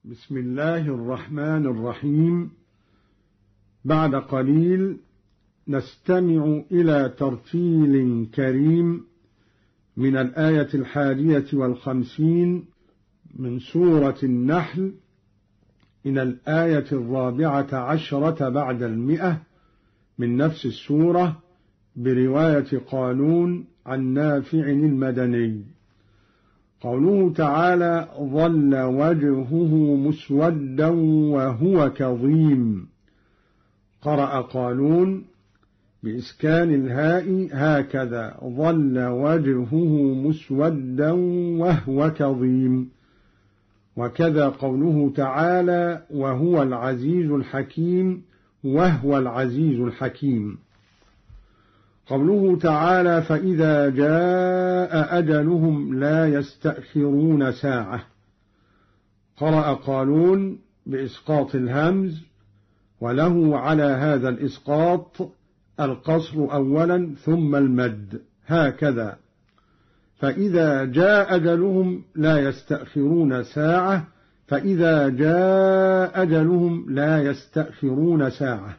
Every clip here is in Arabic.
بسم الله الرحمن الرحيم. بعد قليل نستمع إلى ترتيل كريم من الآية 51 من سورة النحل إلى الآية 14 بعد 100 من نفس السورة، برواية قالون عن نافع المدني. قوله تعالى: ظل وجهه مسودا وهو كظيم. قرأ قالون بإسكان الهاء هكذا: ظل وجهه مسودا وهو كظيم. وكذا قوله تعالى: وهو العزيز الحكيم، وهو العزيز الحكيم. قوله تعالى: فإذا جاء أجلهم لا يستأخرون ساعة. قرأ قالون بإسقاط الهمز، وله على هذا الإسقاط القصر أولا ثم المد هكذا: فإذا جاء أجلهم لا يستأخرون ساعة، فإذا جاء أجلهم لا يستأخرون ساعة.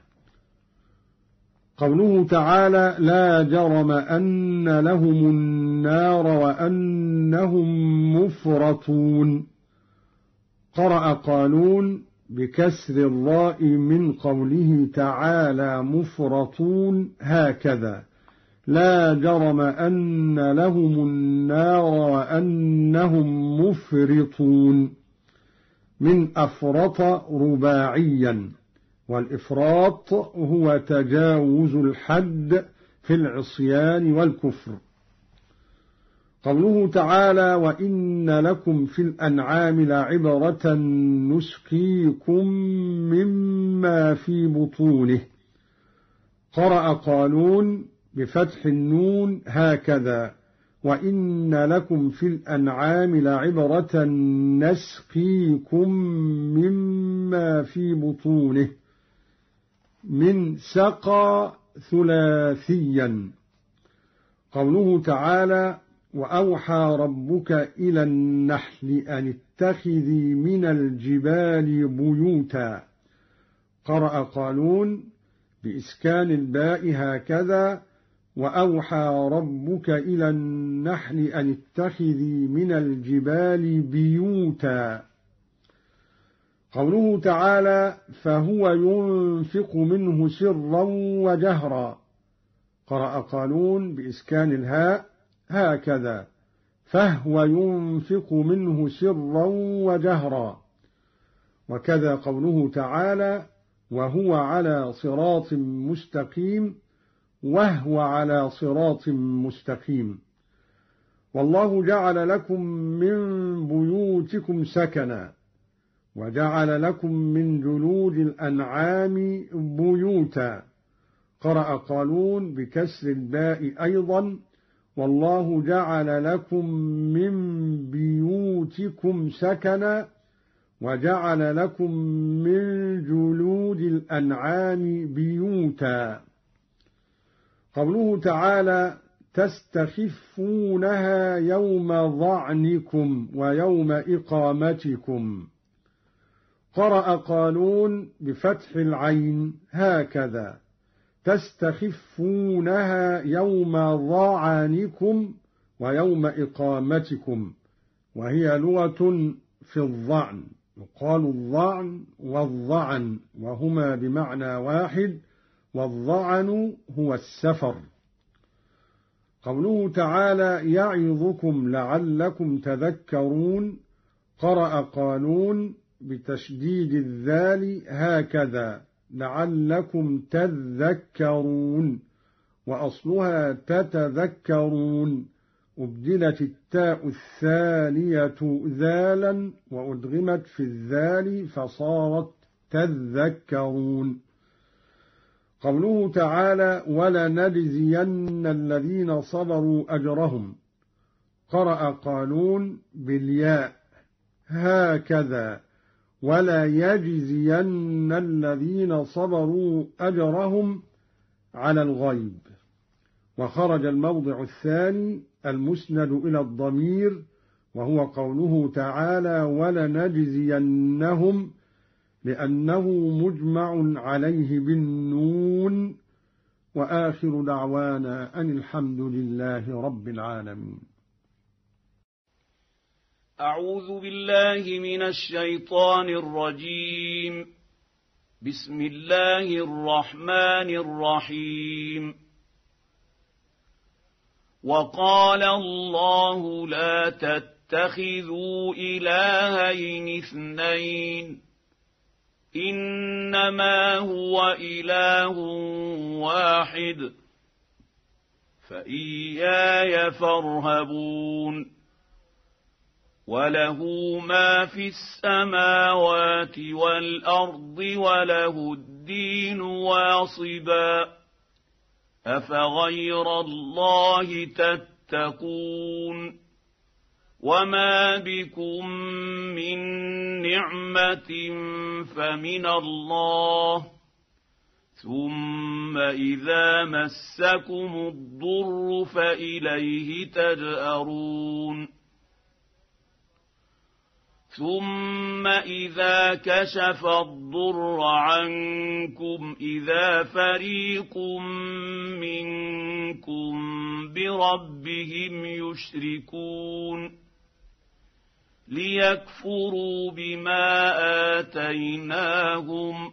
قوله تعالى: لا جرم أن لهم النار وأنهم مفرطون. قرأ قالون بكسر الراء من قوله تعالى مفرطون هكذا: لا جرم أن لهم النار وأنهم مفرطون، من أفرط رباعيا، والإفراط هو تجاوز الحد في العصيان والكفر. قوله تعالى: وإن لكم في الأنعام لعبرة نسقيكم مما في بطونه. قرأ قالون بفتح النون هكذا: وإن لكم في الأنعام لعبرة نسقيكم مما في بطونه، من سقى ثلاثيا. قوله تعالى: وأوحى ربك إلى النحل أن اتخذي من الجبال بيوتا. قرأ قالون بإسكان الباء هكذا: وأوحى ربك إلى النحل أن اتخذي من الجبال بيوتا. قوله تعالى: فهو ينفق منه سرا وجهرا. قرأ قالون بإسكان الهاء هكذا: فهو ينفق منه سرا وجهرا. وكذا قوله تعالى: وهو على صراط مستقيم، وهو على صراط مستقيم. والله جعل لكم من بيوتكم سكنا، وجعل لكم من جلود الأنعام بيوتا. قرأ قالون بكسر الباء أيضا: والله جعل لكم من بيوتكم سكنا، وجعل لكم من جلود الأنعام بيوتا. قوله تعالى: تستخفونها يوم ظعنكم ويوم إقامتكم. قرأ قالون بفتح العين هكذا: تستخفونها يوم ظعنكم ويوم إقامتكم، وهي لغة في الظعن، يقال الظعن والظعن وهما بمعنى واحد، والظعن هو السفر. قوله تعالى: يعظكم لعلكم تذكرون. قرأ قالون بتشديد الذال هكذا: لعلكم تذكرون، وأصلها تتذكرون، أبدلت التاء الثانية ذالا وأدغمت في الذال فصارت تذكرون. قوله تعالى: ولنجزين الذين صبروا أجرهم. قرأ قالون بالياء هكذا: ولا يجزين الذين صبروا أجرهم على الغيب. وخرج الموضع الثاني المسند إلى الضمير وهو قوله تعالى ولنجزينهم، لأنه مجمع عليه بالنون. وآخر دعوانا أن الحمد لله رب العالمين. أعوذ بالله من الشيطان الرجيم. بسم الله الرحمن الرحيم. وقال الله لا تتخذوا إلهين اثنين إنما هو إله واحد فإياي فارهبون. وله ما في السماوات والأرض وله الدين واصبا أفغير الله تتقون. وما بكم من نعمة فمن الله ثم إذا مسكم الضر فإليه تجأرون. ثم إذا كشف الضر عنكم إذا فريق منكم بربهم يشركون ليكفروا بما آتيناهم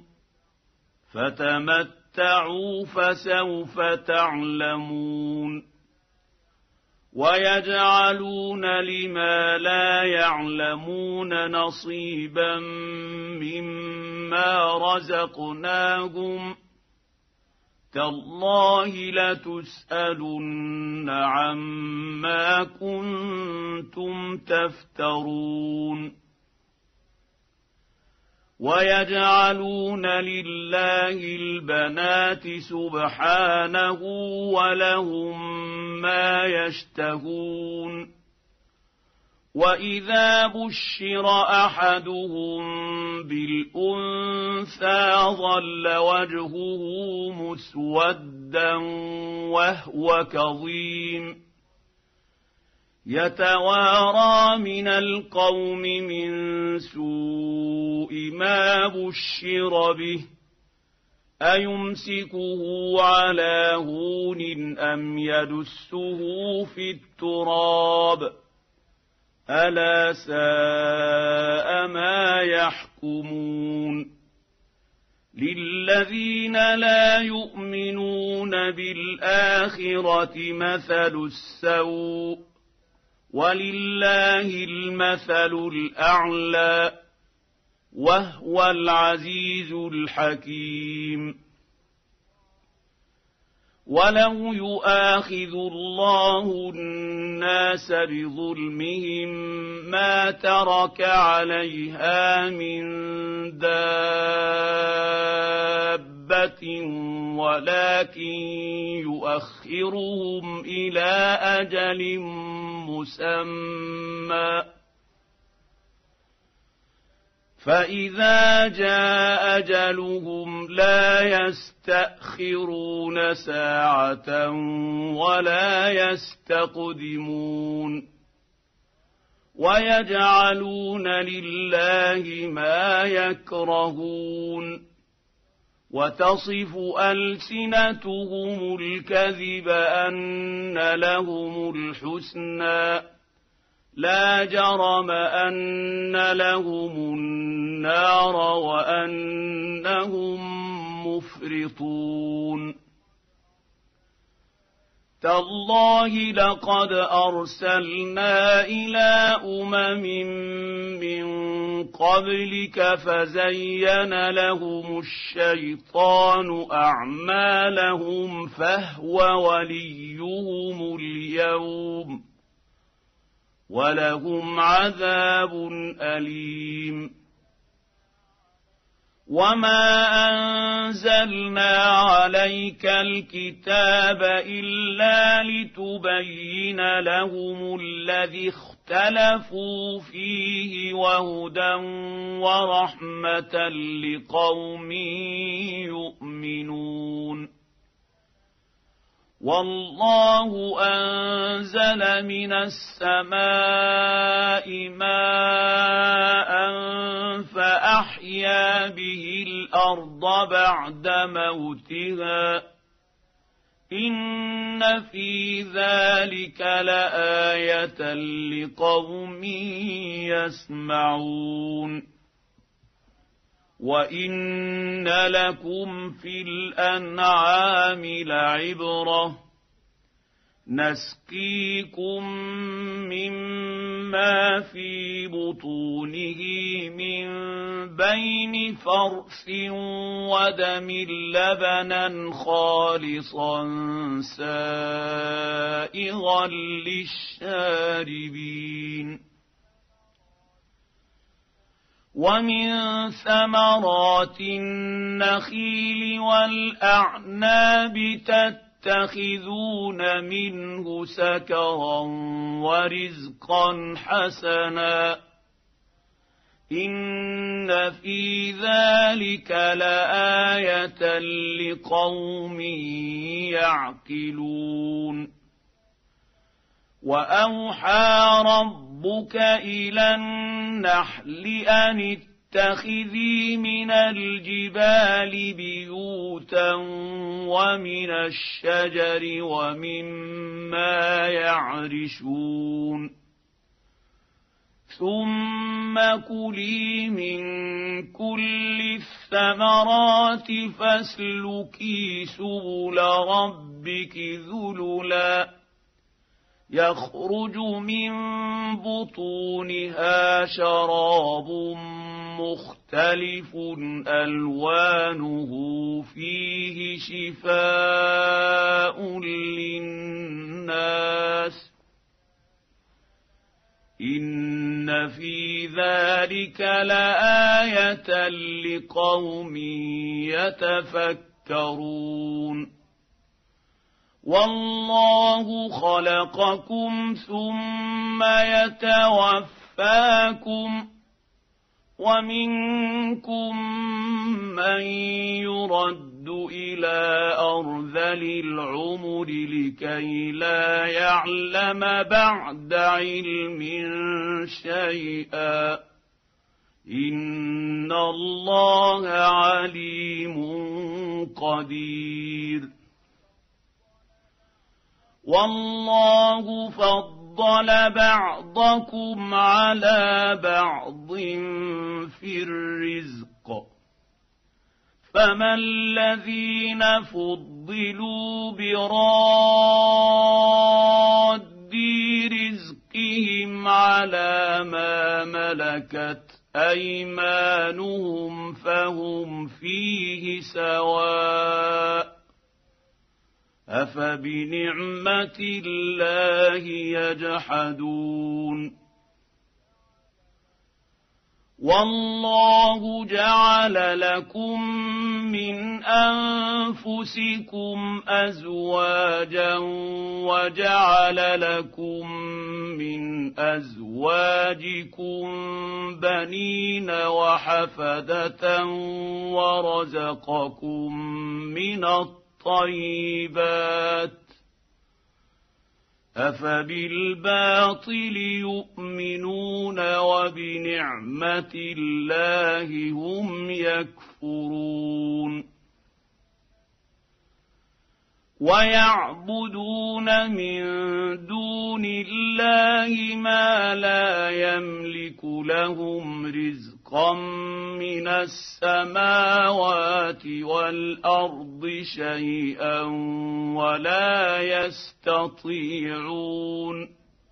فتمتعوا فسوف تعلمون. ويجعلون لما لا يعلمون نصيبا مما رزقناهم تالله لتسألن عما كنتم تفترون. ويجعلون لله البنات سبحانه ولهم ما يشتهون. وإذا بشر أحدهم بالأنثى ظل وجهه مسودا وهو كظيم يتوارى من القوم من سوء ما بشر به أيمسكه على هون أم يدسه في التراب ألا ساء ما يحكمون. للذين لا يؤمنون بالآخرة مثل السوء ولله المثل الأعلى وهو العزيز الحكيم. ولو يؤاخذ الله الناس بظلمهم ما ترك عليها من دابة ولكن يؤخرهم إلى أجل مسمى فإذا جاء أجلهم لا يستأخرون ساعة ولا يستقدمون. ويجعلون لله ما يكرهون وتصف ألسنتهم الكذب أن لهم الحسنى لا جرم أن لهم النار وأنهم مفرطون. تالله لقد أرسلنا إلى من قبلك فزين لهم الشيطان أعمالهم فهو وليهم اليوم ولهم عذاب أليم. وما أنزلنا عليك الكتاب إلا لتبين لهم الذي اختلفوا فيه وهدى ورحمة لقوم يؤمنون. والله أنزل من السماء ماء فأحيا به الأرض بعد موتها إن في ذلك لآية لقوم يسمعون وإن لكم في الأنعام لعبرة نسقيكم مما في بطونه من بين فرث ودم لبنا خالصا سائغا للشاربين ومن ثمرات النخيل والأعناب تتخذون منه سكرا ورزقا حسنا إن في ذلك لآية لقوم يعقلون وأوحى ربك إلى النحل أن اتخذي من الجبال بيوتا ومن الشجر ومما يعرشون ثم كلي من كل الثمرات فاسلكي سبل ربك ذللا يخرج من بطونها شراب مختلف ألوانه فيه شفاء للناس إن في ذلك لآية لقوم يتفكرون والله خلقكم ثم يتوفاكم ومنكم من يرد إلى أرذل العمر لكي لا يعلم بعد علم شيئا إن الله عليم قدير والله فضل بعضكم على بعض في الرزق فما الذين فضلوا براد رزقهم على ما ملكت أيمانهم فهم فيه سواء أفبنعمة الله يجحدون والله جعل لكم من أنفسكم أزواجا وجعل لكم من أزواجكم بنين وحفدة ورزقكم من الطيبات أفبالباطل يؤمنون وبنعمة الله هم يكفرون ويعبدون من دون الله ما لا يملك لهم رزقا من السماوات والأرض شيئا ولا يستطيعون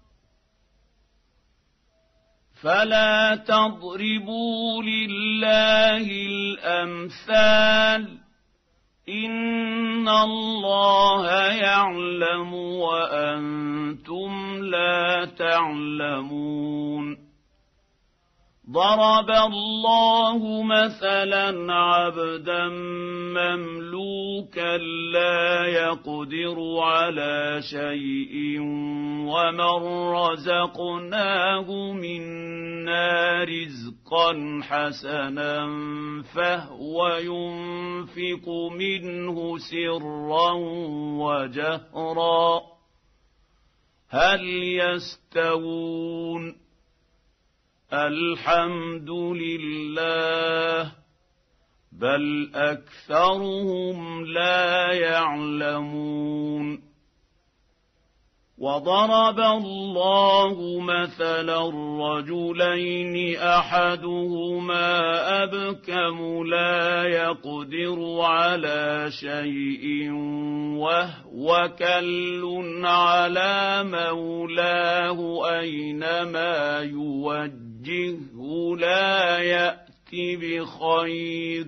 فلا تضربوا لله الأمثال إن الله يعلم وأنتم لا تعلمون ضرب الله مثلا عبدا مملوكا لا يقدر على شيء ومن رزقناه منا رزقا حسنا فهو ينفق منه سرا وجهرا هل يستوون الحمد لله بل أكثرهم لا يعلمون وضرب الله مثلا رجلين أحدهما أبكم لا يقدر على شيء وهو كل على مولاه أينما يوجهه لا يأتي بخير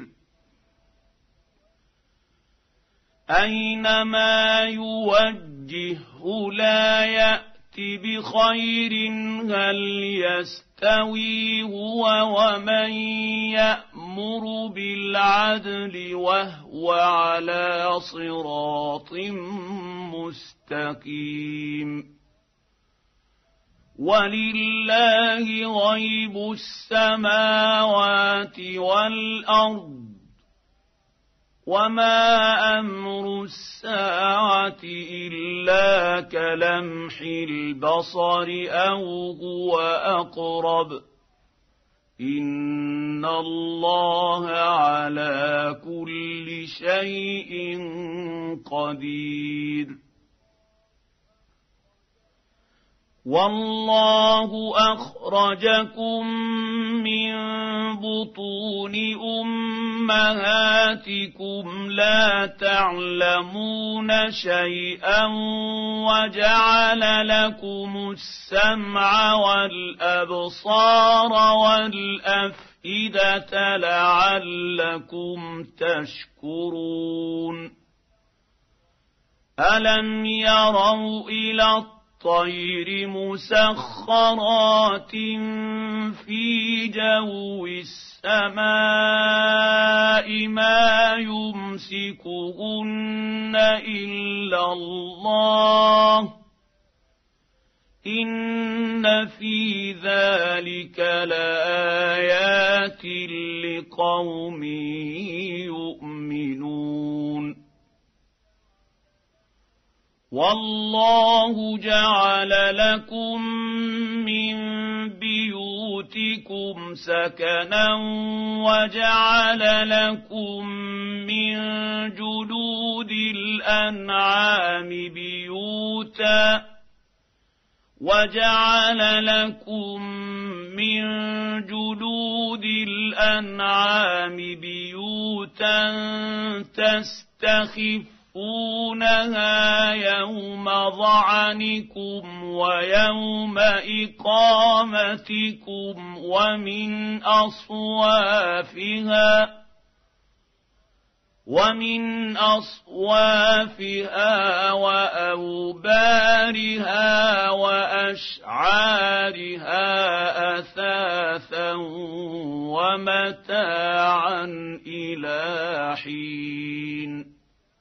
أينما يوجهه لا يأتي بخير هل يستوي هو ومن يأمر بالعدل وهو على صراط مستقيم ولله غيب السماوات والأرض وما أمر الساعة إلا كلمح البصر أو هو أقرب إن الله على كل شيء قدير والله أخرجكم من بطون أمهاتكم لا تعلمون شيئا وجعل لكم السمع والأبصار والأفئدة لعلكم تشكرون ألم يروا إلى الطير مسخرات في جو السماء ما يمسكهن إلا الله إن في ذلك لآيات لقوم يؤمنون والله جعل لكم من بيوتكم سكنا وجعل لكم من جلود الأنعام بيوتا تستخفونها يوم ظعنكم ويوم إقامتكم ومن أصوافها وأوبارها وأشعارها أثاثا ومتاعا إلى حين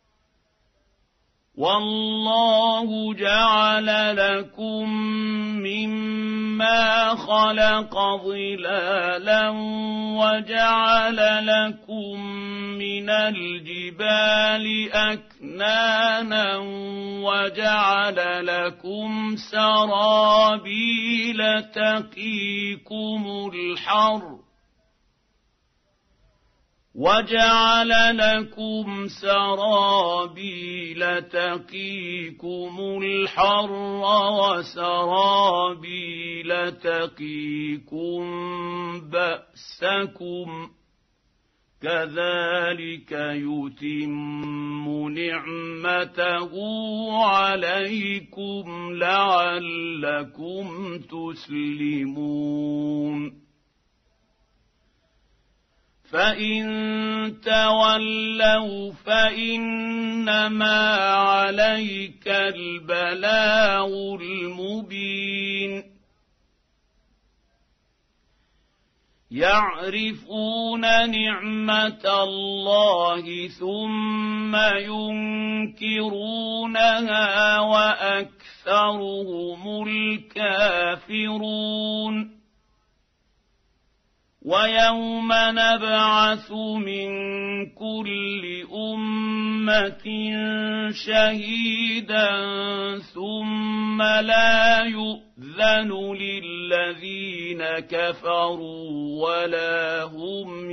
والله جعل لكم مما خلق ظلالا وجعل لكم من الجبال أكنانا وجعل لكم سرابيل تقيكم الحر وسرابيل تقيكم بأسكم كذلك يتم نعمته عليكم لعلكم تسلمون فإن تولوا فإنما عليك البلاغ المبين يعرفون نعمة الله ثم ينكرونها وأكثرهم الكافرون ويوم نبعث من كل أمة شهيدا ثم لا يؤذن للذين كفروا ولا هم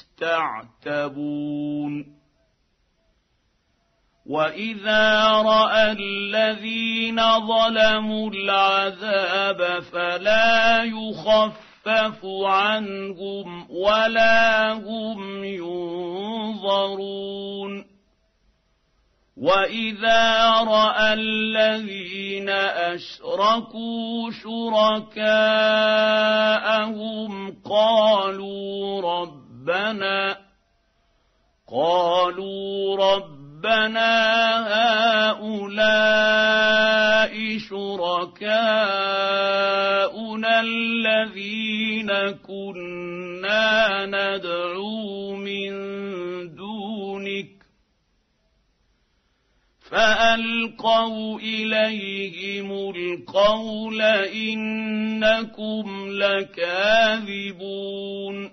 يستعتبون وإذا رأى الذين ظلموا العذاب فلا يخفف عنهم ولا هم ينظرون وإذا رأى الذين أشركوا شركاءهم قالوا ربنا هؤلاء شركاؤنا الذين كنا ندعو من دونك فألقوا إليهم القول إنكم لكاذبون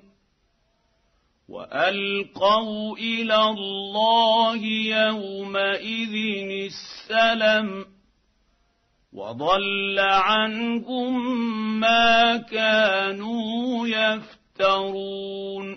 وألقوا إلى الله يومئذ السلم وضل عنهم ما كانوا يفترون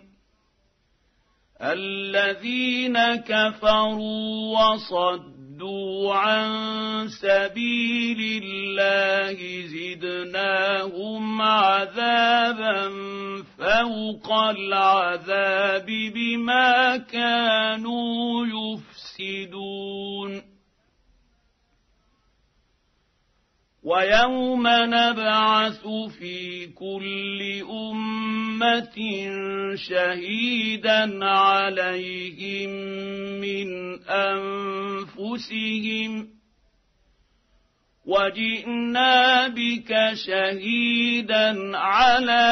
الذين كفروا وصدوا عن سبيل الله زدناهم عذابا فوق العذاب بما كانوا يفسدون ويوم نبعث في كل أمة شهيدا عليهم من أنفسهم وجئنا بك شهيدا على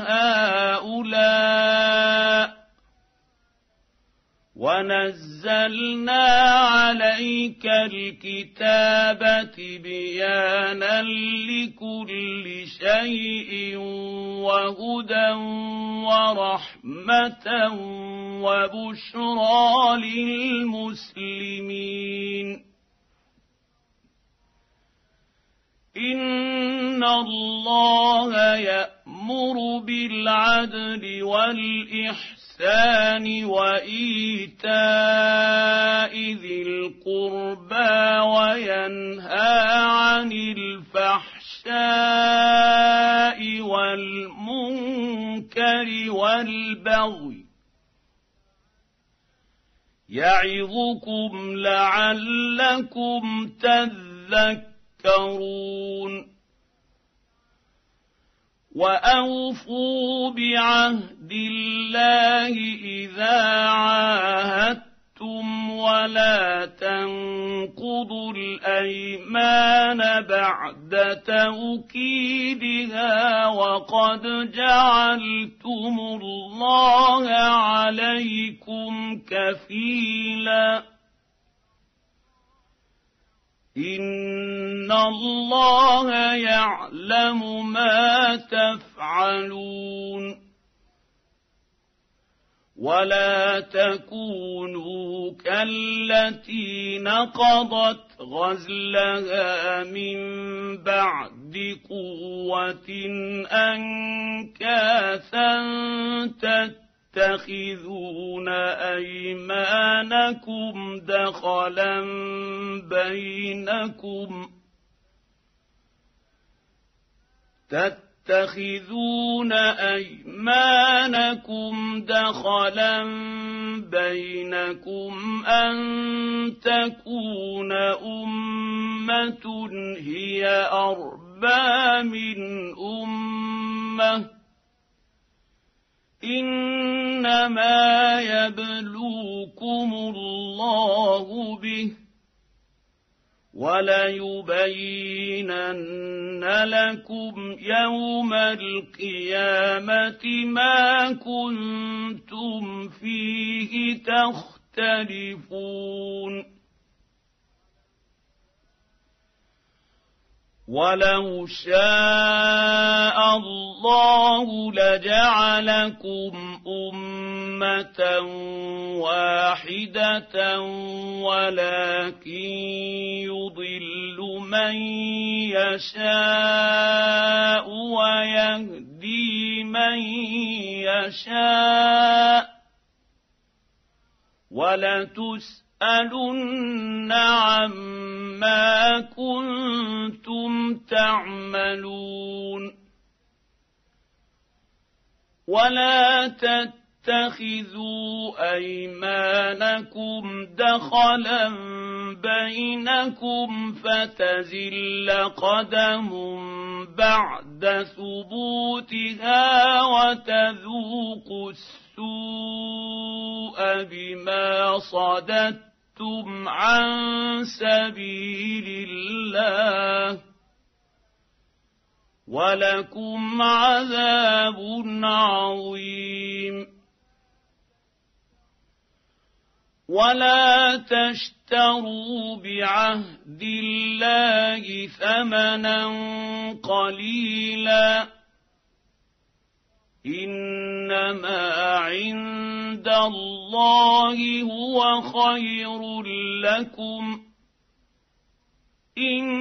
هؤلاء ونزلنا عليك الكتاب تبيانا لكل شيء وهدى ورحمة وبشرى للمسلمين إن الله يأمر بالعدل والإحسان وإيتاء ذي القربى وينهى عن الفحشاء والمنكر والبغي يعظكم لعلكم تذكرون وأوفوا بعهد الله إذا عاهدتم ولا تنقضوا الأيمان بعد توكيدها وقد جعلتم الله عليكم كفيلا إن الله يعلم ما تفعلون ولا تكونوا كالتي نقضت غزلها من بعد قوة أنكاثا تتخذون أيمانكم دخلا بينكم أن تكون أمة هي أربى من أمة إنما يبلوكم الله به وليبينن لكم يوم القيامة ما كنتم فيه تختلفون ولو شاء الله لجعلكم أمة واحدة ولكن يضل من يشاء ويهدي من يشاء ولتسألن عما كنتم تعملون ولا تتخذوا أيمانكم دخلا بينكم فتزل قدم بعد ثبوتها وتذوقوا السوء بما صددتم عن سبيل الله ولكم عذاب عظيم ولا تشتروا بعهد الله ثمنا قليلا إنما عند الله هو خير لكم إن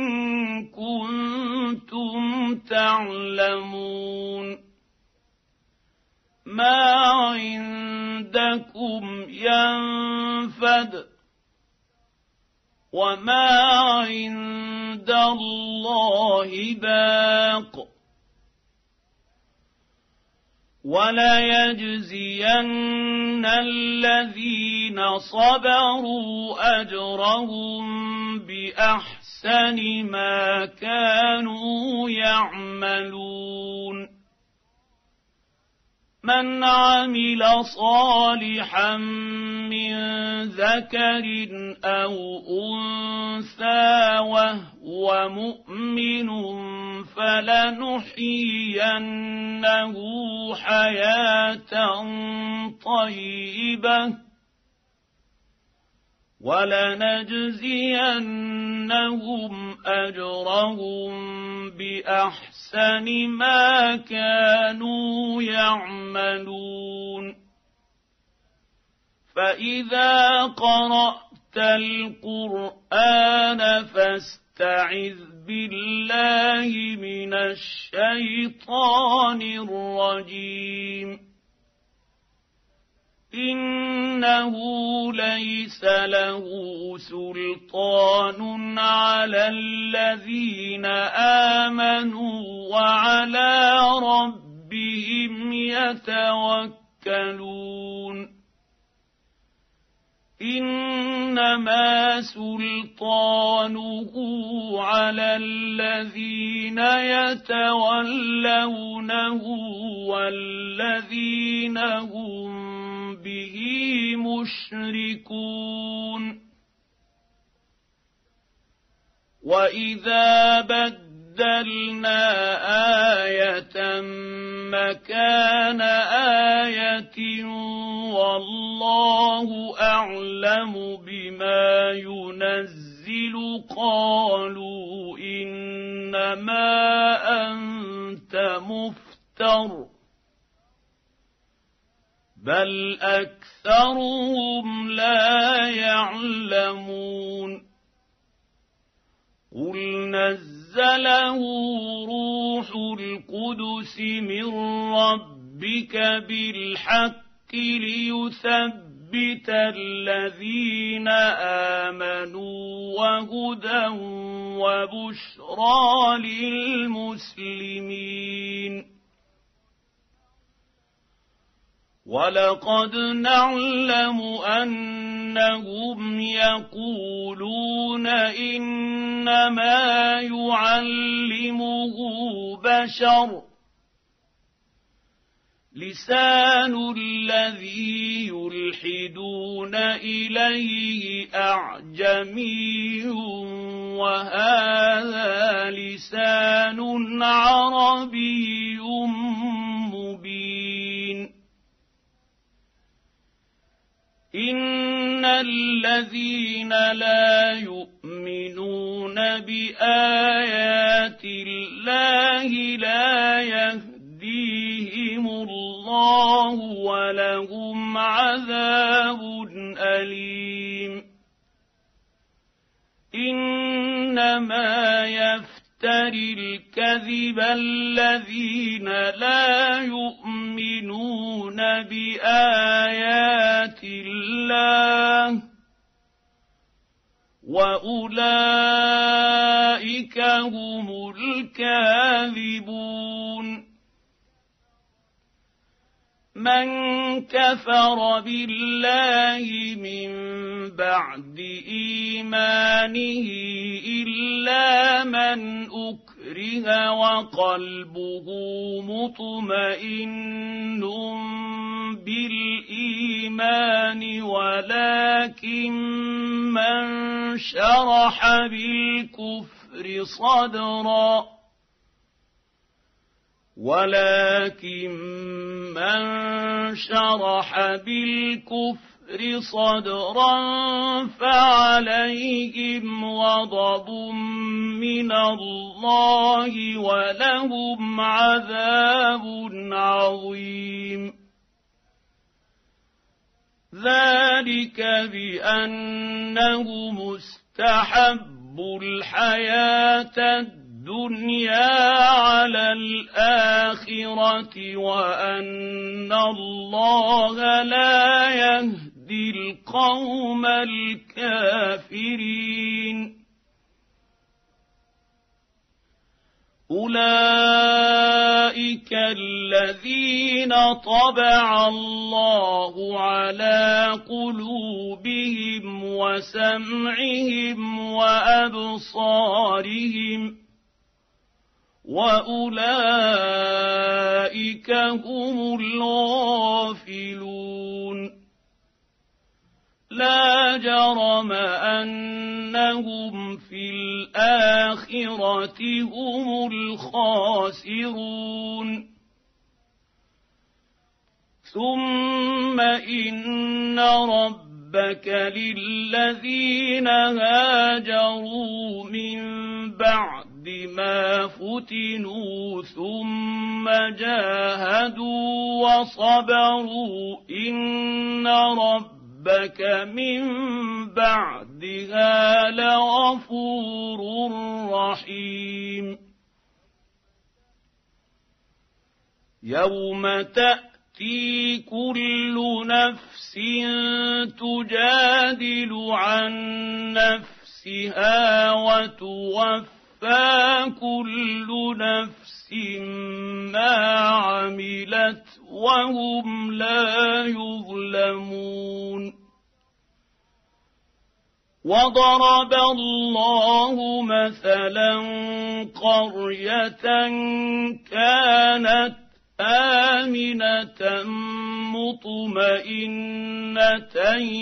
كنتم تعلمون ما عندكم ينفد وما عند الله باق وليجزين الذين صبروا أجرهم بأحسن ما كانوا يعملون من عمل صالحا من ذكر أو أنثى وهو مؤمن فلنحيينه حياة طيبة ولنجزينهم أجرهم بأحسن ما كانوا يعملون فإذا قرأت القرآن فاستعذ بالله من الشيطان الرجيم إنه ليس له سلطان على الذين آمنوا وعلى ربهم يتوكلون إنما سلطانه على الذين يتولونه والذين هم به مشركون وإذا بدلنا آية مكان آية والله أعلم بما ينزل قالوا إنما أنت مفتر بل أكثرهم لا يعلمون قل نزله روح القدس من ربك بالحق ليثبت الذين آمنوا وهدى وبشرى للمسلمين ولقد نعلم أنهم يقولون إنما يعلمه بشر لسان الذي يلحدون إليه أعجمي وهذا لسان عربي مبين إن الذين لا يؤمنون بآيات الله لا يهديهم الله ولهم عذاب أليم إنما يفتري الكذب الذين لا يؤمنون بآيات الله وأولئك هم الكاذبون من كفر بالله من بعد إيمانه إلا من أكره وقلبه مطمئن بالإيمان ولكن من شرح بالكفر صدرا فعليهم غضب من الله ولهم عذاب عظيم ذلك بأنه مستحب الحياة الدنيا على الآخرة وأن الله لا يهدي القوم الكافرين أولئك الذين طبع الله على قلوبهم وسمعهم وأبصارهم وأولئك هم الغافلون لا جرم أنهم في الآخرة هم الخاسرون ثم إن ربك للذين هاجروا من بعد ما فتنوا ثم جاهدوا وصبروا إن ربك من بعدها لغفور رحيم يوم تأتي كل نفس تجادل عن نفسها وتوفى كل نفس ما عملت وهم لا يظلمون وضرب الله مثلا قرية كانت آمنة مطمئنة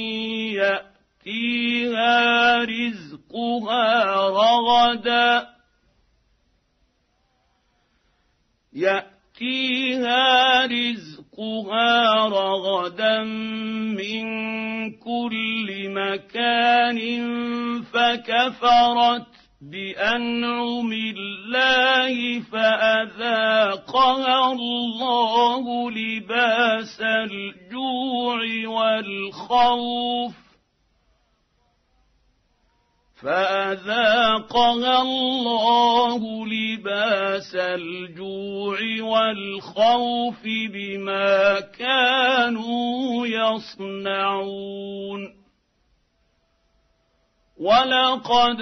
يأتيها رزقها رغدا من كل مكان فكفرت بأنعم الله فأذاقها الله لباس الجوع والخوف بما كانوا يصنعون ولقد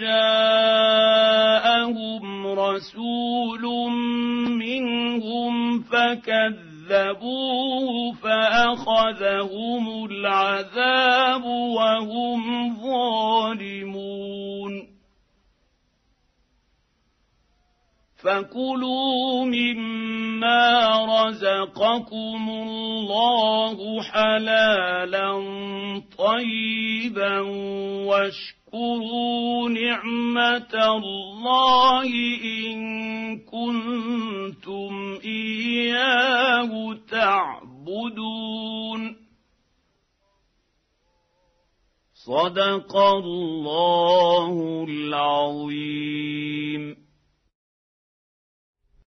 جاءهم رسول منهم فكذبوه فأخذهم العذاب وهم ظالمون فكلوا مما رزقكم الله حلالا طيبا واشكروا نعمة الله إن كنتم إياه تعبدون. صدق الله العظيم.